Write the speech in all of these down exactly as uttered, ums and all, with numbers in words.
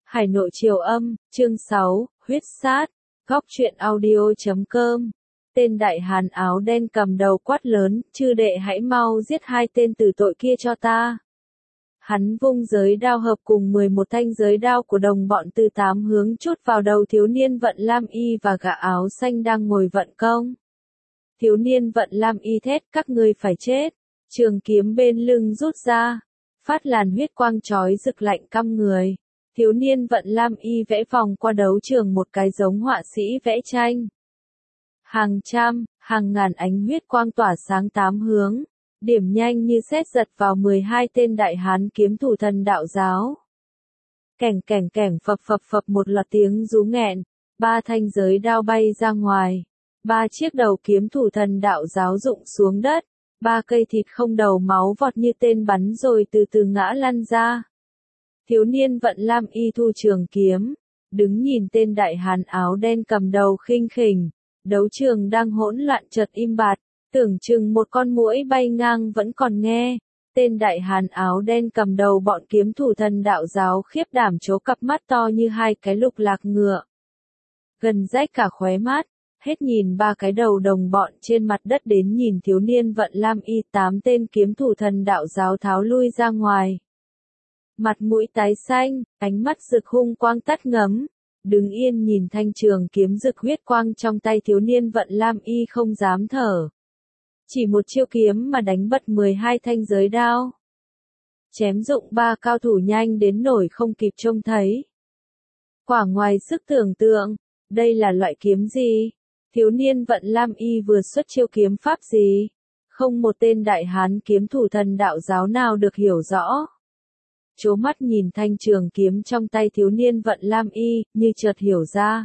Hải Nội Triều Âm, chương sáu, Huyết Sát, Góc truyện audio chấm com. Tên đại hán áo đen cầm đầu quát lớn, chư đệ hãy mau giết hai tên tử tội kia cho ta. Hắn vung giới đao hợp cùng mười một thanh giới đao của đồng bọn từ tám hướng chốt vào đầu thiếu niên vận lam y và gã áo xanh đang ngồi vận công. Thiếu niên vận lam y thét, các ngươi phải chết. Trường kiếm bên lưng rút ra, phát làn huyết quang chói rực lạnh căm người. Thiếu niên vận lam y vẽ vòng qua đấu trường một cái giống họa sĩ vẽ tranh. Hàng trăm, hàng ngàn ánh huyết quang tỏa sáng tám hướng, điểm nhanh như sét giật vào mười hai tên đại hán kiếm thủ thần đạo giáo. Kẻng kẻng kẻng phập phập phập một loạt tiếng rú nghẹn, ba thanh giới đao bay ra ngoài, ba chiếc đầu kiếm thủ thần đạo giáo rụng xuống đất, ba cây thịt không đầu máu vọt như tên bắn rồi từ từ ngã lăn ra. Thiếu niên vận lam y thu trường kiếm, đứng nhìn tên đại hán áo đen cầm đầu khinh khỉnh, đấu trường đang hỗn loạn chợt im bặt, tưởng chừng một con muỗi bay ngang vẫn còn nghe. Tên đại hán áo đen cầm đầu bọn kiếm thủ thần đạo giáo khiếp đảm trố cặp mắt to như hai cái lục lạc ngựa, gần rách cả khóe mắt, hết nhìn ba cái đầu đồng bọn trên mặt đất đến nhìn thiếu niên vận lam y. Tám tên kiếm thủ thần đạo giáo tháo lui ra ngoài. Mặt mũi tái xanh, ánh mắt rực hung quang tắt ngấm, đứng yên nhìn thanh trường kiếm rực huyết quang trong tay thiếu niên vận lam y không dám thở. Chỉ một chiêu kiếm mà đánh bật mười hai thanh giới đao. Chém dụng ba cao thủ nhanh đến nổi không kịp trông thấy. Quả ngoài sức tưởng tượng, đây là loại kiếm gì? Thiếu niên vận lam y vừa xuất chiêu kiếm pháp gì? Không một tên đại hán kiếm thủ thần đạo giáo nào được hiểu rõ. Chố mắt nhìn thanh trường kiếm trong tay thiếu niên vận lam y, như chợt hiểu ra.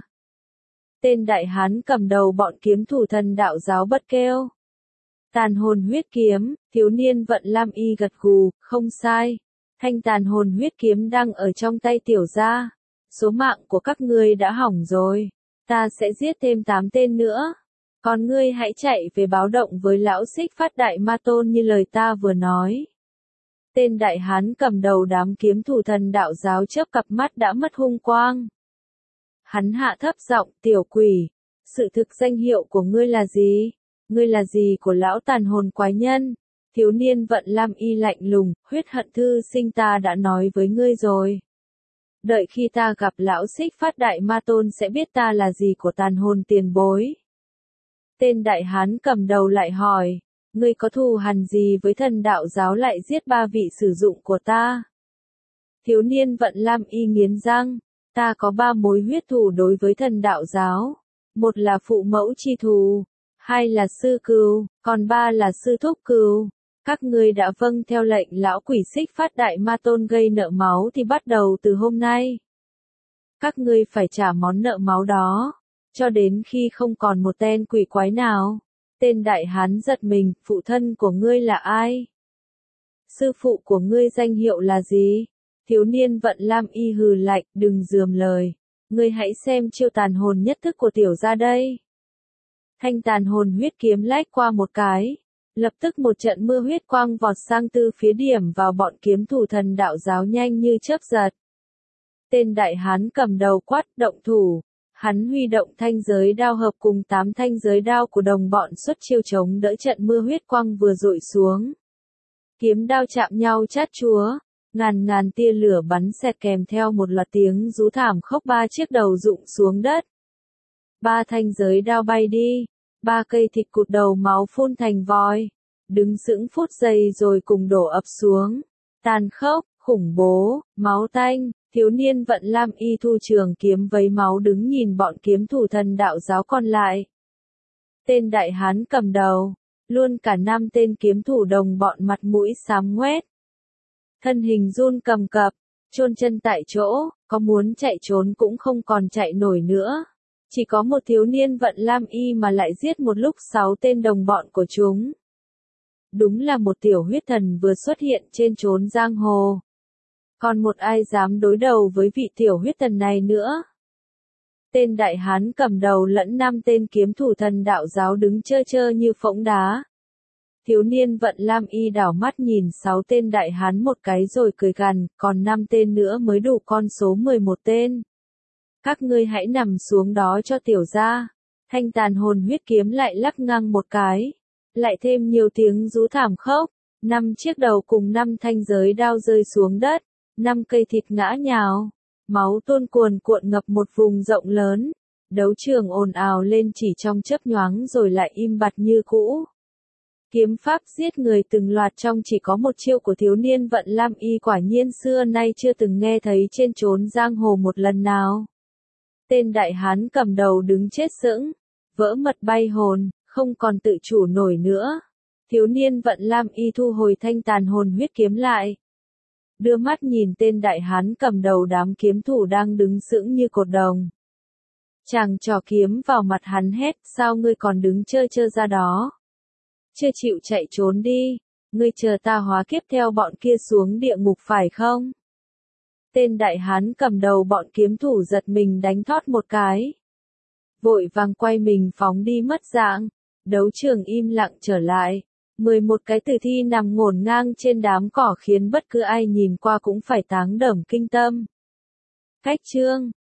Tên đại hán cầm đầu bọn kiếm thủ thần đạo giáo bật kêu. Tàn hồn huyết kiếm, thiếu niên vận lam y gật gù, không sai. Thanh tàn hồn huyết kiếm đang ở trong tay tiểu gia. Số mạng của các ngươi đã hỏng rồi. Ta sẽ giết thêm tám tên nữa. Còn ngươi hãy chạy về báo động với lão Xích Phát Đại Ma Tôn như lời ta vừa nói. Tên đại hán cầm đầu đám kiếm thủ thần đạo giáo chớp cặp mắt đã mất hung quang. Hắn hạ thấp giọng, tiểu quỷ, sự thực danh hiệu của ngươi là gì? Ngươi là gì của lão tàn hồn quái nhân? Thiếu niên vận lam y lạnh lùng, huyết hận thư sinh ta đã nói với ngươi rồi. Đợi khi ta gặp lão Xích Phát Đại Ma Tôn sẽ biết ta là gì của tàn hồn tiền bối. Tên đại hán cầm đầu lại hỏi. Ngươi có thù hằn gì với thần đạo giáo lại giết ba vị sử dụng của ta? Thiếu niên vận lam y nghiến răng, ta có ba mối huyết thù đối với thần đạo giáo. Một là phụ mẫu chi thù, hai là sư cừu, còn ba là sư thúc cừu. Các ngươi đã vâng theo lệnh lão quỷ Xích Phát Đại Ma Tôn gây nợ máu thì bắt đầu từ hôm nay. Các ngươi phải trả món nợ máu đó, cho đến khi không còn một tên quỷ quái nào. Tên đại hán giật mình, phụ thân của ngươi là ai? Sư phụ của ngươi danh hiệu là gì? Thiếu niên vận lam y hừ lạnh, đừng rườm lời. Ngươi hãy xem chiêu tàn hồn nhất thức của tiểu gia đây. Thanh tàn hồn huyết kiếm lách qua một cái. Lập tức một trận mưa huyết quang vọt sang từ phía điểm vào bọn kiếm thủ thần đạo giáo nhanh như chớp giật. Tên đại hán cầm đầu quát, động thủ. Hắn huy động thanh giới đao hợp cùng tám thanh giới đao của đồng bọn xuất chiêu chống đỡ trận mưa huyết quang vừa dội xuống. Kiếm đao chạm nhau chát chúa, ngàn ngàn tia lửa bắn xẹt kèm theo một loạt tiếng rú thảm khốc, ba chiếc đầu rụng xuống đất. Ba thanh giới đao bay đi, ba cây thịt cụt đầu máu phun thành vòi, đứng sững phút giây rồi cùng đổ ập xuống. Tàn khốc, khủng bố, máu tanh. Thiếu niên vận lam y thu trường kiếm vấy máu đứng nhìn bọn kiếm thủ thần đạo giáo còn lại. Tên đại hán cầm đầu, luôn cả năm tên kiếm thủ đồng bọn mặt mũi xám ngoét. Thân hình run cầm cập, chôn chân tại chỗ, có muốn chạy trốn cũng không còn chạy nổi nữa. Chỉ có một thiếu niên vận lam y mà lại giết một lúc sáu tên đồng bọn của chúng. Đúng là một tiểu huyết thần vừa xuất hiện trên chốn giang hồ. Còn một ai dám đối đầu với vị tiểu huyết thần này nữa? Tên đại hán cầm đầu lẫn năm tên kiếm thủ thần đạo giáo đứng chơ chơ như phỗng đá. Thiếu niên Vận Lam Y đảo mắt nhìn sáu tên đại hán một cái rồi cười gằn, còn năm tên nữa mới đủ con số mười một tên. Các ngươi hãy nằm xuống đó cho tiểu gia. Thanh tàn hồn huyết kiếm lại lắc ngang một cái. Lại thêm nhiều tiếng rú thảm khốc. Năm chiếc đầu cùng năm thanh giới đao rơi xuống đất. Năm cây thịt ngã nhào. Máu tuôn cuồn cuộn ngập một vùng rộng lớn. Đấu trường ồn ào lên chỉ trong chớp nhoáng rồi lại im bặt như cũ. Kiếm pháp giết người từng loạt trong chỉ có một chiêu của thiếu niên Vận Lam Y quả nhiên xưa nay chưa từng nghe thấy trên chốn giang hồ một lần nào. Tên đại hán cầm đầu đứng chết sững, vỡ mật bay hồn, không còn tự chủ nổi nữa. Thiếu niên Vận Lam Y thu hồi thanh tàn hồn huyết kiếm lại. Đưa mắt nhìn tên đại hán cầm đầu đám kiếm thủ đang đứng sững như cột đồng. Chàng trò kiếm vào mặt hắn hét, sao ngươi còn đứng chơ chơ ra đó? Chưa chịu chạy trốn đi, ngươi chờ ta hóa kiếp theo bọn kia xuống địa ngục phải không? Tên đại hán cầm đầu bọn kiếm thủ giật mình đánh thót một cái. Vội vàng quay mình phóng đi mất dạng, đấu trường im lặng trở lại. mười một cái tử thi nằm ngổn ngang trên đám cỏ khiến bất cứ ai nhìn qua cũng phải táng đởm kinh tâm. Cách chương